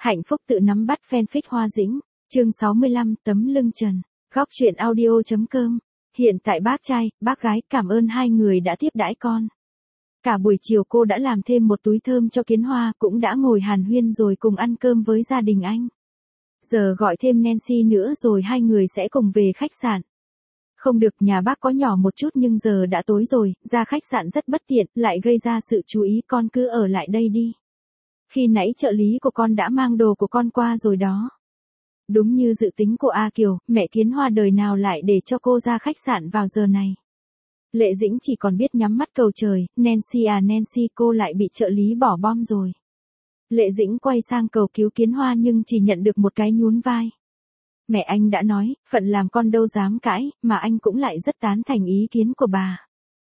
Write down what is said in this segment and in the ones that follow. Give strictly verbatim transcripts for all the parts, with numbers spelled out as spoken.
Hạnh phúc tự nắm bắt fanfic Hoa Dĩnh, chương sáu mươi lăm, tấm lưng trần, góc truyện audio.com. Hiện tại bác trai, bác gái cảm ơn hai người đã tiếp đãi con. Cả buổi chiều cô đã làm thêm một túi thơm cho Kiến Hoa, cũng đã ngồi hàn huyên rồi cùng ăn cơm với gia đình anh. Giờ gọi thêm Nancy nữa rồi hai người sẽ cùng về khách sạn. Không được, nhà bác có nhỏ một chút nhưng giờ đã tối rồi, ra khách sạn rất bất tiện, lại gây ra sự chú ý, con cứ ở lại đây đi. Khi nãy trợ lý của con đã mang đồ của con qua rồi đó. Đúng như dự tính của A Kiều, mẹ Kiến Hoa đời nào lại để cho cô ra khách sạn vào giờ này. Lệ Dĩnh chỉ còn biết nhắm mắt cầu trời, Nancy à Nancy, cô lại bị trợ lý bỏ bom rồi. Lệ Dĩnh quay sang cầu cứu Kiến Hoa nhưng chỉ nhận được một cái nhún vai. Mẹ anh đã nói, phận làm con đâu dám cãi, mà anh cũng lại rất tán thành ý kiến của bà.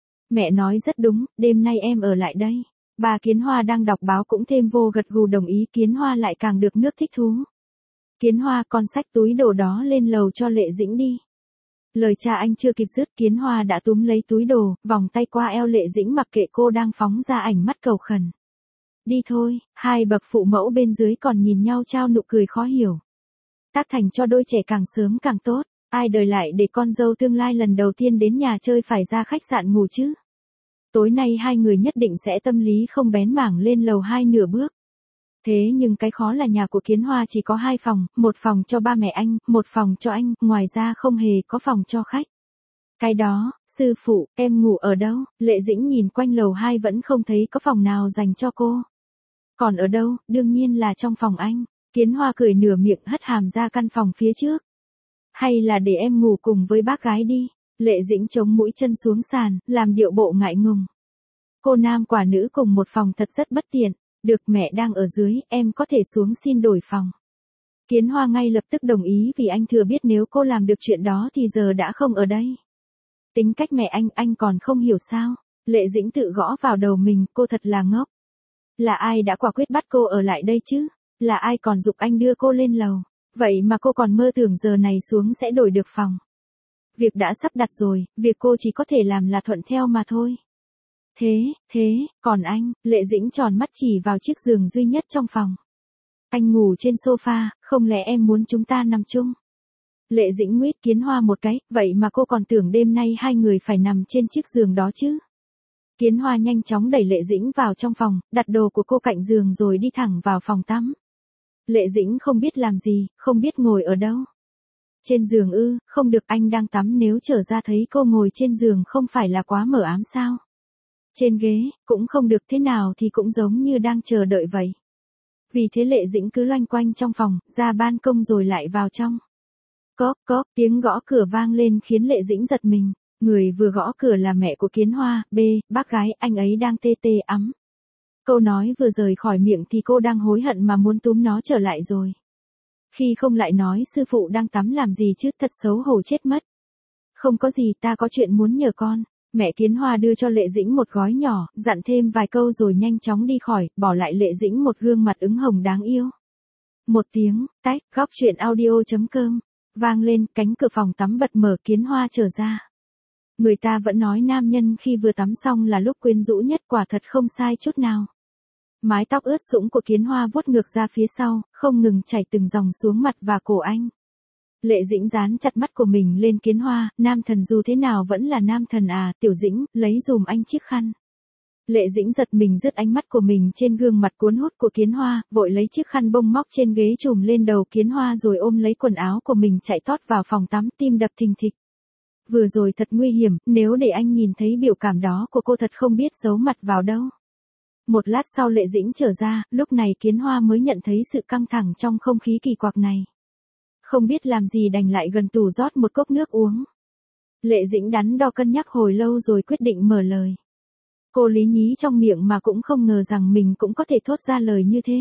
Mẹ nói rất đúng, đêm nay em ở lại đây. Bà Kiến Hoa đang đọc báo cũng thêm vô gật gù đồng ý, Kiến Hoa lại càng được nước thích thú. Kiến Hoa, con xách túi đồ đó lên lầu cho Lệ Dĩnh đi. Lời cha anh chưa kịp dứt, Kiến Hoa đã túm lấy túi đồ, vòng tay qua eo Lệ Dĩnh mặc kệ cô đang phóng ra ảnh mắt cầu khẩn. Đi thôi, hai bậc phụ mẫu bên dưới còn nhìn nhau trao nụ cười khó hiểu. Tác thành cho đôi trẻ càng sớm càng tốt, ai đời lại để con dâu tương lai lần đầu tiên đến nhà chơi phải ra khách sạn ngủ chứ. Tối nay hai người nhất định sẽ tâm lý không bén mảng lên lầu hai nửa bước. Thế nhưng cái khó là nhà của Kiến Hoa chỉ có hai phòng, một phòng cho ba mẹ anh, một phòng cho anh, ngoài ra không hề có phòng cho khách. Cái đó, sư phụ, em ngủ ở đâu? Lệ Dĩnh nhìn quanh lầu hai vẫn không thấy có phòng nào dành cho cô. Còn ở đâu? Đương nhiên là trong phòng anh. Kiến Hoa cười nửa miệng hất hàm ra căn phòng phía trước. Hay là để em ngủ cùng với bác gái đi. Lệ Dĩnh chống mũi chân xuống sàn, làm điệu bộ ngại ngùng. Cô nam quả nữ cùng một phòng thật rất bất tiện. Được, mẹ đang ở dưới, em có thể xuống xin đổi phòng. Kiến Hoa ngay lập tức đồng ý vì anh thừa biết nếu cô làm được chuyện đó thì giờ đã không ở đây. Tính cách mẹ anh, anh còn không hiểu sao? Lệ Dĩnh tự gõ vào đầu mình, cô thật là ngốc. Là ai đã quả quyết bắt cô ở lại đây chứ? Là ai còn giục anh đưa cô lên lầu? Vậy mà cô còn mơ tưởng giờ này xuống sẽ đổi được phòng. Việc đã sắp đặt rồi, việc cô chỉ có thể làm là thuận theo mà thôi. Thế, thế, còn anh? Lệ Dĩnh tròn mắt chỉ vào chiếc giường duy nhất trong phòng. Anh ngủ trên sofa, không lẽ em muốn chúng ta nằm chung? Lệ Dĩnh nguyết Kiến Hoa một cái, vậy mà cô còn tưởng đêm nay hai người phải nằm trên chiếc giường đó chứ? Kiến Hoa nhanh chóng đẩy Lệ Dĩnh vào trong phòng, đặt đồ của cô cạnh giường rồi đi thẳng vào phòng tắm. Lệ Dĩnh không biết làm gì, không biết ngồi ở đâu. Trên giường ư? Không được, anh đang tắm, nếu trở ra thấy cô ngồi trên giường không phải là quá mờ ám sao? Trên ghế, cũng không được, thế nào thì cũng giống như đang chờ đợi vậy. Vì thế Lệ Dĩnh cứ loanh quanh trong phòng, ra ban công rồi lại vào trong. Cóp cóp, tiếng gõ cửa vang lên khiến Lệ Dĩnh giật mình. Người vừa gõ cửa là mẹ của Kiến Hoa. B, bác gái, anh ấy đang tê tê ấm. Câu nói vừa rời khỏi miệng thì cô đang hối hận mà muốn túm nó trở lại rồi. Khi không lại nói sư phụ đang tắm làm gì chứ, thật xấu hổ chết mất. Không có gì, ta có chuyện muốn nhờ con. Mẹ Kiến Hoa đưa cho Lệ Dĩnh một gói nhỏ, dặn thêm vài câu rồi nhanh chóng đi khỏi, bỏ lại Lệ Dĩnh một gương mặt ửng hồng đáng yêu. Một tiếng, tách, góc truyện audio.com, vang lên, cánh cửa phòng tắm bật mở, Kiến Hoa trở ra. Người ta vẫn nói nam nhân khi vừa tắm xong là lúc quyến rũ nhất, quả thật không sai chút nào. Mái tóc ướt sũng của Kiến Hoa vuốt ngược ra phía sau, không ngừng chảy từng dòng xuống mặt và cổ anh. Lệ Dĩnh dán chặt mắt của mình lên Kiến Hoa, nam thần dù thế nào vẫn là nam thần à, Tiểu Dĩnh, lấy dùm anh chiếc khăn. Lệ Dĩnh giật mình dứt ánh mắt của mình trên gương mặt cuốn hút của Kiến Hoa, vội lấy chiếc khăn bông móc trên ghế trùm lên đầu Kiến Hoa rồi ôm lấy quần áo của mình chạy tót vào phòng tắm, tim đập thình thịch. Vừa rồi thật nguy hiểm, nếu để anh nhìn thấy biểu cảm đó của cô thật không biết giấu mặt vào đâu. Một lát sau Lệ Dĩnh trở ra, lúc này Kiến Hoa mới nhận thấy sự căng thẳng trong không khí kỳ quặc này. Không biết làm gì đành lại gần tủ rót một cốc nước uống. Lệ Dĩnh đắn đo cân nhắc hồi lâu rồi quyết định mở lời. Cô lý nhí trong miệng mà cũng không ngờ rằng mình cũng có thể thốt ra lời như thế.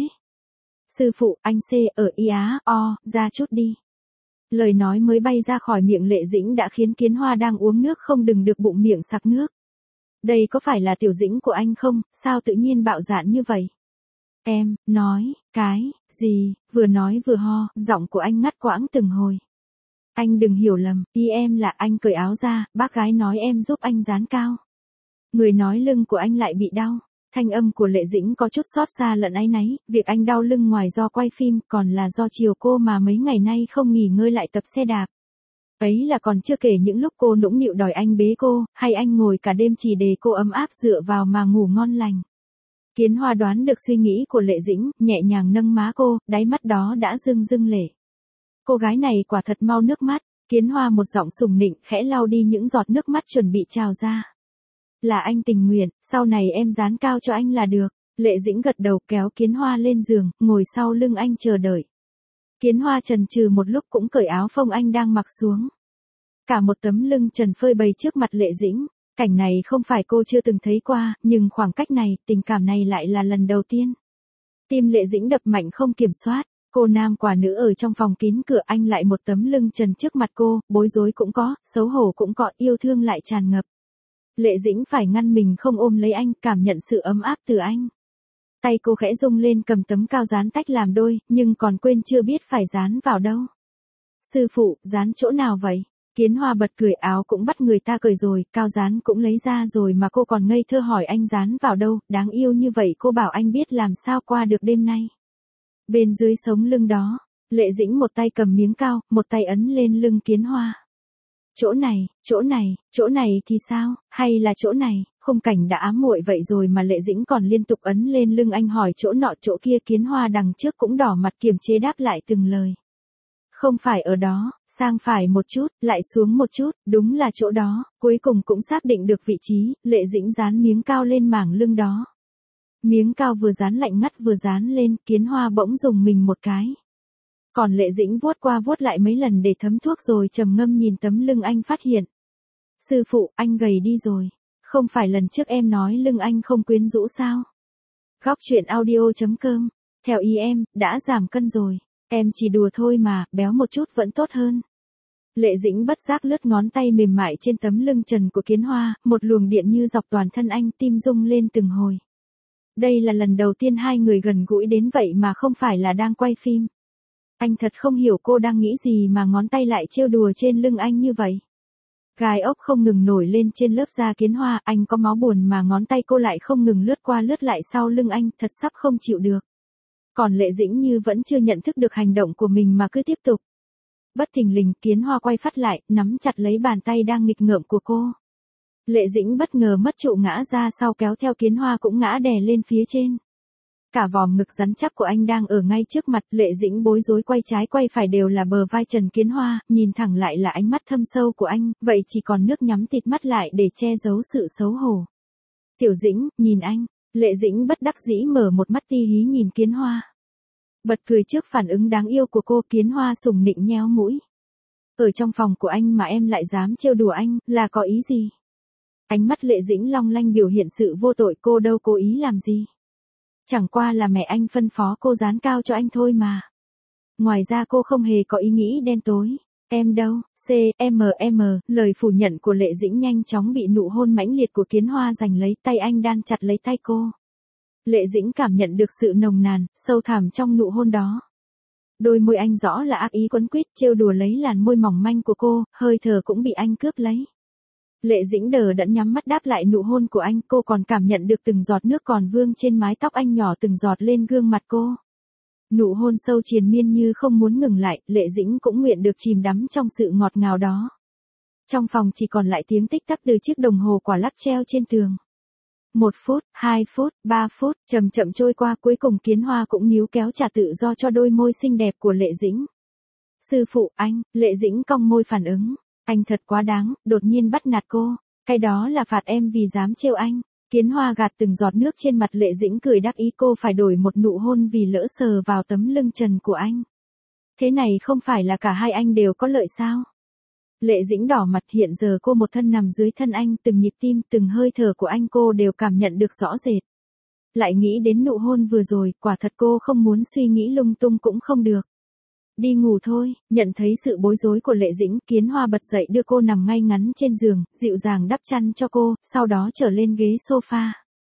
Sư phụ, anh C ở I Á, O, ra chút đi. Lời nói mới bay ra khỏi miệng Lệ Dĩnh đã khiến Kiến Hoa đang uống nước không đừng được bụng miệng sặc nước. Đây có phải là Tiểu Dĩnh của anh không, sao tự nhiên bạo dạn như vậy? Em, nói, cái, gì, vừa nói vừa ho, giọng của anh ngắt quãng từng hồi. Anh đừng hiểu lầm, ý em là anh cởi áo ra, bác gái nói em giúp anh dán cao. Người nói lưng của anh lại bị đau. Thanh âm của Lệ Dĩnh có chút xót xa lẫn áy náy, việc anh đau lưng ngoài do quay phim, còn là do chiều cô mà mấy ngày nay không nghỉ ngơi lại tập xe đạp. Ấy là còn chưa kể những lúc cô nũng nịu đòi anh bế cô, hay anh ngồi cả đêm chỉ để cô ấm áp dựa vào mà ngủ ngon lành. Kiến Hoa đoán được suy nghĩ của Lệ Dĩnh, nhẹ nhàng nâng má cô, đáy mắt đó đã rưng rưng lệ. Cô gái này quả thật mau nước mắt, Kiến Hoa một giọng sùng nịnh khẽ lau đi những giọt nước mắt chuẩn bị trào ra. Là anh tình nguyện, sau này em dán cao cho anh là được. Lệ Dĩnh gật đầu kéo Kiến Hoa lên giường, ngồi sau lưng anh chờ đợi. Kiến Hoa chần chừ một lúc cũng cởi áo phông anh đang mặc xuống. Cả một tấm lưng trần phơi bày trước mặt Lệ Dĩnh. Cảnh này không phải cô chưa từng thấy qua, nhưng khoảng cách này, tình cảm này lại là lần đầu tiên. Tim Lệ Dĩnh đập mạnh không kiểm soát. Cô nam quả nữ ở trong phòng kín cửa, anh lại một tấm lưng trần trước mặt cô, bối rối cũng có, xấu hổ cũng có, yêu thương lại tràn ngập. Lệ Dĩnh phải ngăn mình không ôm lấy anh, cảm nhận sự ấm áp từ anh. Tay cô khẽ rung lên cầm tấm cao dán tách làm đôi, nhưng còn quên chưa biết phải dán vào đâu. Sư phụ, dán chỗ nào vậy? Kiến Hoa bật cười, áo cũng bắt người ta cởi rồi, cao dán cũng lấy ra rồi mà cô còn ngây thơ hỏi anh dán vào đâu, đáng yêu như vậy cô bảo anh biết làm sao qua được đêm nay. Bên dưới sống lưng đó, Lệ Dĩnh một tay cầm miếng cao, một tay ấn lên lưng Kiến Hoa. Chỗ này, chỗ này, chỗ này thì sao, hay là chỗ này, khung cảnh đã ám muội vậy rồi mà Lệ Dĩnh còn liên tục ấn lên lưng anh hỏi chỗ nọ chỗ kia. Kiến Hoa đằng trước cũng đỏ mặt kiềm chế đáp lại từng lời. Không phải ở đó, sang phải một chút, lại xuống một chút, đúng là chỗ đó, cuối cùng cũng xác định được vị trí, Lệ Dĩnh dán miếng cao lên mảng lưng đó. Miếng cao vừa dán lạnh ngắt vừa dán lên, Kiến Hoa bỗng dùng mình một cái. Còn Lệ Dĩnh vuốt qua vuốt lại mấy lần để thấm thuốc rồi trầm ngâm nhìn tấm lưng anh phát hiện. Sư phụ, anh gầy đi rồi. Không phải lần trước em nói lưng anh không quyến rũ sao? Góc truyện audio chấm com. Theo ý em, đã giảm cân rồi. Em chỉ đùa thôi mà, béo một chút vẫn tốt hơn. Lệ Dĩnh bất giác lướt ngón tay mềm mại trên tấm lưng trần của Kiến Hoa, một luồng điện như dọc toàn thân anh, tim rung lên từng hồi. Đây là lần đầu tiên hai người gần gũi đến vậy mà không phải là đang quay phim. Anh thật không hiểu cô đang nghĩ gì mà ngón tay lại trêu đùa trên lưng anh như vậy. Gai ốc không ngừng nổi lên trên lớp da Kiến Hoa, anh có máu buồn mà ngón tay cô lại không ngừng lướt qua lướt lại sau lưng anh, thật sắp không chịu được. Còn Lệ Dĩnh như vẫn chưa nhận thức được hành động của mình mà cứ tiếp tục. Bất thình lình, Kiến Hoa quay phát lại, nắm chặt lấy bàn tay đang nghịch ngợm của cô. Lệ Dĩnh bất ngờ mất trụ ngã ra sau kéo theo Kiến Hoa cũng ngã đè lên phía trên. Cả vòm ngực rắn chắc của anh đang ở ngay trước mặt, Lệ Dĩnh bối rối quay trái quay phải đều là bờ vai Trần Kiến Hoa, nhìn thẳng lại là ánh mắt thâm sâu của anh, vậy chỉ còn nước nhắm tịt mắt lại để che giấu sự xấu hổ. Tiểu Dĩnh, nhìn anh, Lệ Dĩnh bất đắc dĩ mở một mắt ti hí nhìn Kiến Hoa. Bật cười trước phản ứng đáng yêu của cô. Kiến Hoa sùng nịnh nhéo mũi. Ở trong phòng của anh mà em lại dám trêu đùa anh, là có ý gì? Ánh mắt Lệ Dĩnh long lanh biểu hiện sự vô tội, cô đâu cố ý làm gì. Chẳng qua là mẹ anh phân phó cô dán cao cho anh thôi mà. Ngoài ra cô không hề có ý nghĩ đen tối. Em đâu, C, M, M, lời phủ nhận của Lệ Dĩnh nhanh chóng bị nụ hôn mãnh liệt của Kiến Hoa giành lấy, tay anh đan chặt lấy tay cô. Lệ Dĩnh cảm nhận được sự nồng nàn, sâu thẳm trong nụ hôn đó. Đôi môi anh rõ là ác ý quấn quýt trêu đùa lấy làn môi mỏng manh của cô, hơi thở cũng bị anh cướp lấy. Lệ Dĩnh đờ đẫn nhắm mắt đáp lại nụ hôn của anh, cô còn cảm nhận được từng giọt nước còn vương trên mái tóc anh nhỏ từng giọt lên gương mặt cô. Nụ hôn sâu triền miên như không muốn ngừng lại, Lệ Dĩnh cũng nguyện được chìm đắm trong sự ngọt ngào đó. Trong phòng chỉ còn lại tiếng tích tắc từ chiếc đồng hồ quả lắc treo trên tường. Một phút, hai phút, ba phút, chậm chậm trôi qua, cuối cùng Kiến Hoa cũng níu kéo trả tự do cho đôi môi xinh đẹp của Lệ Dĩnh. Sư phụ, anh, Lệ Dĩnh cong môi phản ứng. Anh thật quá đáng, đột nhiên bắt nạt cô. Cái đó là phạt em vì dám trêu anh. Kiến Hoa gạt từng giọt nước trên mặt Lệ Dĩnh cười đắc ý, cô phải đổi một nụ hôn vì lỡ sờ vào tấm lưng trần của anh. Thế này không phải là cả hai anh đều có lợi sao? Lệ Dĩnh đỏ mặt, hiện giờ cô một thân nằm dưới thân anh, từng nhịp tim, từng hơi thở của anh cô đều cảm nhận được rõ rệt. Lại nghĩ đến nụ hôn vừa rồi, quả thật cô không muốn suy nghĩ lung tung cũng không được. Đi ngủ thôi, nhận thấy sự bối rối của Lệ Dĩnh, Kiến Hoa bật dậy đưa cô nằm ngay ngắn trên giường, dịu dàng đắp chăn cho cô, sau đó trở lên ghế sofa.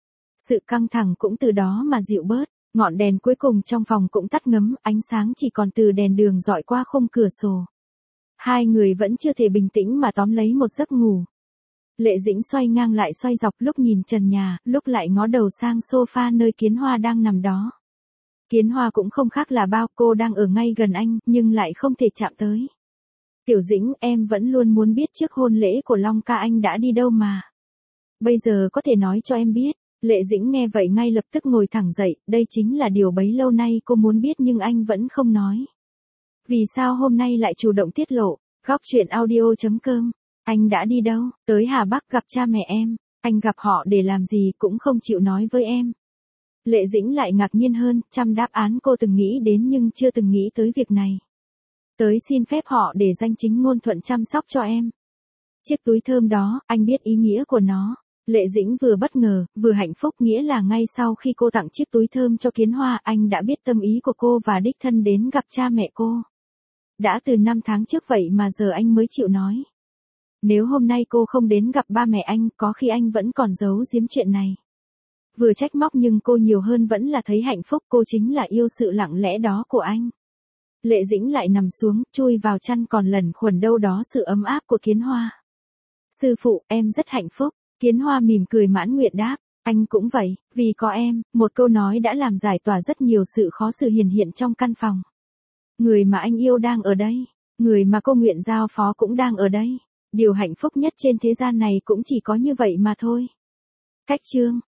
Sự căng thẳng cũng từ đó mà dịu bớt, ngọn đèn cuối cùng trong phòng cũng tắt ngấm, ánh sáng chỉ còn từ đèn đường dọi qua khung cửa sổ. Hai người vẫn chưa thể bình tĩnh mà tóm lấy một giấc ngủ. Lệ Dĩnh xoay ngang lại xoay dọc, lúc nhìn trần nhà, lúc lại ngó đầu sang sofa nơi Kiến Hoa đang nằm đó. Kiến Hoa cũng không khác là bao, cô đang ở ngay gần anh, nhưng lại không thể chạm tới. Tiểu Dĩnh, em vẫn luôn muốn biết trước hôn lễ của Long ca anh đã đi đâu mà. Bây giờ có thể nói cho em biết. Lệ Dĩnh nghe vậy ngay lập tức ngồi thẳng dậy, đây chính là điều bấy lâu nay cô muốn biết nhưng anh vẫn không nói. Vì sao hôm nay lại chủ động tiết lộ? Góc truyện audio chấm com. Anh đã đi đâu? Tới Hà Bắc gặp cha mẹ em. Anh gặp họ để làm gì cũng không chịu nói với em. Lệ Dĩnh lại ngạc nhiên hơn, trăm đáp án cô từng nghĩ đến nhưng chưa từng nghĩ tới việc này. Tới xin phép họ để danh chính ngôn thuận chăm sóc cho em. Chiếc túi thơm đó, anh biết ý nghĩa của nó. Lệ Dĩnh vừa bất ngờ, vừa hạnh phúc, nghĩa là ngay sau khi cô tặng chiếc túi thơm cho Kiến Hoa, anh đã biết tâm ý của cô và đích thân đến gặp cha mẹ cô. Đã từ năm tháng trước vậy mà giờ anh mới chịu nói. Nếu hôm nay cô không đến gặp ba mẹ anh, có khi anh vẫn còn giấu giếm chuyện này. Vừa trách móc nhưng cô nhiều hơn vẫn là thấy hạnh phúc, cô chính là yêu sự lặng lẽ đó của anh. Lệ Dĩnh lại nằm xuống, chui vào chăn còn lẩn khuẩn đâu đó sự ấm áp của Kiến Hoa. Sư phụ, em rất hạnh phúc. Kiến Hoa mỉm cười mãn nguyện đáp, anh cũng vậy, vì có em, một câu nói đã làm giải tỏa rất nhiều sự khó xử hiển hiện trong căn phòng. Người mà anh yêu đang ở đây, người mà cô nguyện giao phó cũng đang ở đây. Điều hạnh phúc nhất trên thế gian này cũng chỉ có như vậy mà thôi. Cách chương